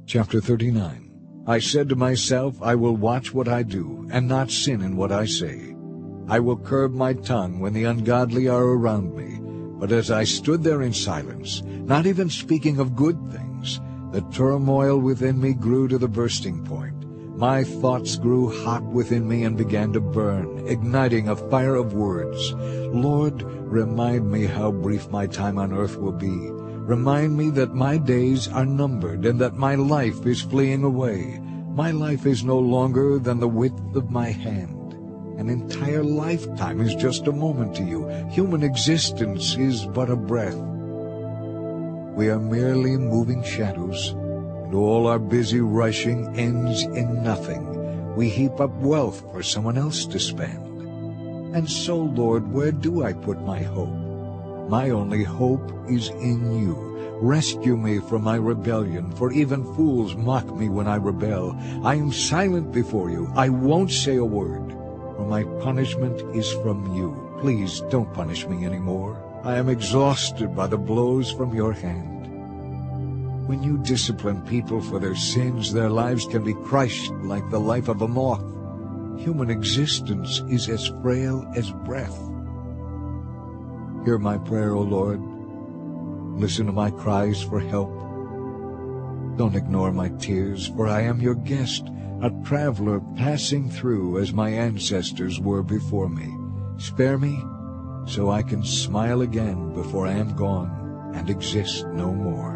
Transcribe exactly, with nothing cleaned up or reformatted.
Chapter thirty-nine. I said to myself, I will watch what I do, and not sin in what I say. I will curb my tongue when the ungodly are around me. But as I stood there in silence, not even speaking of good things, the turmoil within me grew to the bursting point. My thoughts grew hot within me and began to burn, igniting a fire of words. Lord, remind me how brief my time on earth will be. Remind me that my days are numbered and that my life is fleeing away. My life is no longer than the width of my hand. An entire lifetime is just a moment to you. Human existence is but a breath. We are merely moving shadows, and all our busy rushing ends in nothing. We heap up wealth for someone else to spend. And so, Lord, where do I put my hope? My only hope is in you. Rescue me from my rebellion, for even fools mock me when I rebel. I am silent before you. I won't say a word, for my punishment is from you. Please don't punish me anymore. I am exhausted by the blows from your hand. When you discipline people for their sins, their lives can be crushed like the life of a moth. Human existence is as frail as breath. Hear my prayer, O Lord. Listen to my cries for help. Don't ignore my tears, for I am your guest, a traveler passing through as my ancestors were before me. Spare me so I can smile again before I am gone and exist no more.